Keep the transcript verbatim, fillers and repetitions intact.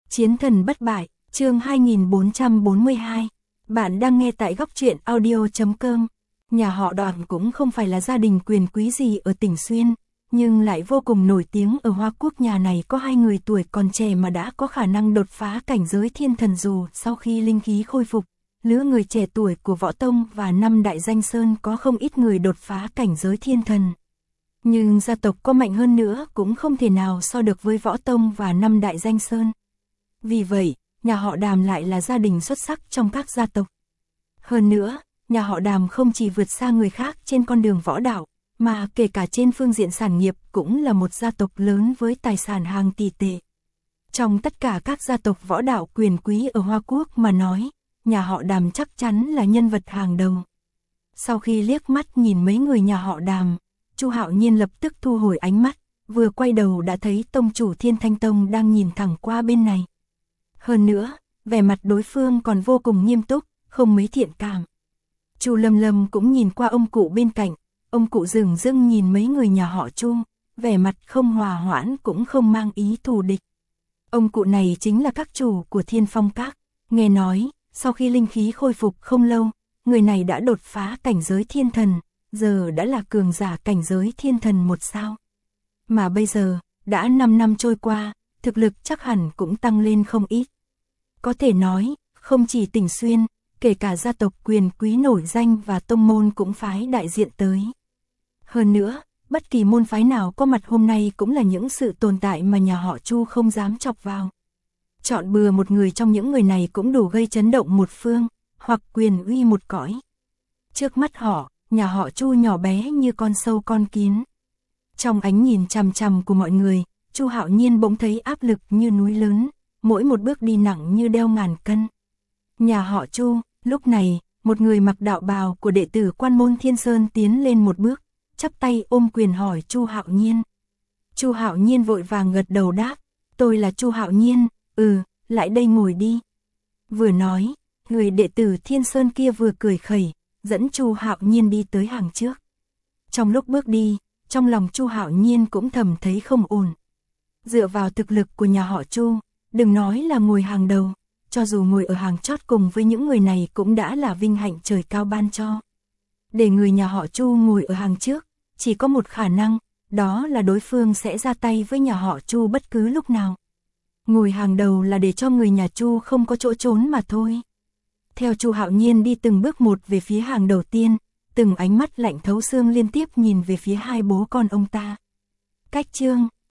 Chiến thần bất bại, chương hai nghìn bốn trăm bốn mươi hai. Bạn đang nghe tại góc truyện audio chấm com. Nhà họ Đoàn cũng không phải là gia đình quyền quý gì ở tỉnh Xuyên, nhưng lại vô cùng nổi tiếng ở Hoa Quốc. Nhà này có hai người tuổi còn trẻ mà đã có khả năng đột phá cảnh giới thiên thần. Dù sau khi linh khí khôi phục, lứa người trẻ tuổi của Võ Tông và năm Đại Danh Sơn có không ít người đột phá cảnh giới thiên thần. Nhưng gia tộc có mạnh hơn nữa cũng không thể nào so được với Võ Tông và năm Đại Danh Sơn. Vì vậy, nhà họ Đàm lại là gia đình xuất sắc trong các gia tộc. Hơn nữa, nhà họ Đàm không chỉ vượt xa người khác trên con đường võ đạo, mà kể cả trên phương diện sản nghiệp cũng là một gia tộc lớn với tài sản hàng tỷ tệ. Trong tất cả các gia tộc võ đạo quyền quý ở Hoa Quốc mà nói, nhà họ Đàm chắc chắn là nhân vật hàng đầu. Sau khi liếc mắt nhìn mấy người nhà họ Đàm, Chu Hạo Nhiên lập tức thu hồi ánh mắt, vừa quay đầu đã thấy tông chủ Thiên Thanh Tông đang nhìn thẳng qua bên này. Hơn nữa, vẻ mặt đối phương còn vô cùng nghiêm túc, không mấy thiện cảm. Chu Lâm Lâm cũng nhìn qua ông cụ bên cạnh, ông cụ dửng dưng nhìn mấy người nhà họ Chu, vẻ mặt không hòa hoãn cũng không mang ý thù địch. Ông cụ này chính là các chủ của Thiên Phong Các, nghe nói, sau khi linh khí khôi phục không lâu, người này đã đột phá cảnh giới thiên thần, giờ đã là cường giả cảnh giới thiên thần một sao. Mà bây giờ, đã năm năm trôi qua, thực lực chắc hẳn cũng tăng lên không ít. Có thể nói, không chỉ tỉnh Xuyên, kể cả gia tộc quyền quý nổi danh và tông môn cũng phái đại diện tới. Hơn nữa, bất kỳ môn phái nào có mặt hôm nay cũng là những sự tồn tại mà nhà họ Chu không dám chọc vào. Chọn bừa một người trong những người này cũng đủ gây chấn động một phương, hoặc quyền uy một cõi. Trước mắt họ, nhà họ Chu nhỏ bé như con sâu con kiến. Trong ánh nhìn chằm chằm của mọi người, Chu Hạo Nhiên bỗng thấy áp lực như núi lớn, mỗi một bước đi nặng như đeo ngàn cân. Nhà họ Chu, lúc này, một người mặc đạo bào của đệ tử Quan Môn Thiên Sơn tiến lên một bước, chắp tay ôm quyền hỏi Chu Hạo Nhiên. Chu Hạo Nhiên vội vàng gật đầu đáp, tôi là Chu Hạo Nhiên, ừ, lại đây ngồi đi. Vừa nói, người đệ tử Thiên Sơn kia vừa cười khẩy, dẫn Chu Hạo Nhiên đi tới hàng trước. Trong lúc bước đi, trong lòng Chu Hạo Nhiên cũng thầm thấy không ổn. Dựa vào thực lực của nhà họ Chu, đừng nói là ngồi hàng đầu, cho dù ngồi ở hàng chót cùng với những người này cũng đã là vinh hạnh trời cao ban cho. Để người nhà họ Chu ngồi ở hàng trước, chỉ có một khả năng, đó là đối phương sẽ ra tay với nhà họ Chu bất cứ lúc nào. Ngồi hàng đầu là để cho người nhà Chu không có chỗ trốn mà thôi. Theo Chu Hạo Nhiên đi từng bước một về phía hàng đầu tiên, từng ánh mắt lạnh thấu xương liên tiếp nhìn về phía hai bố con ông ta. Cách chương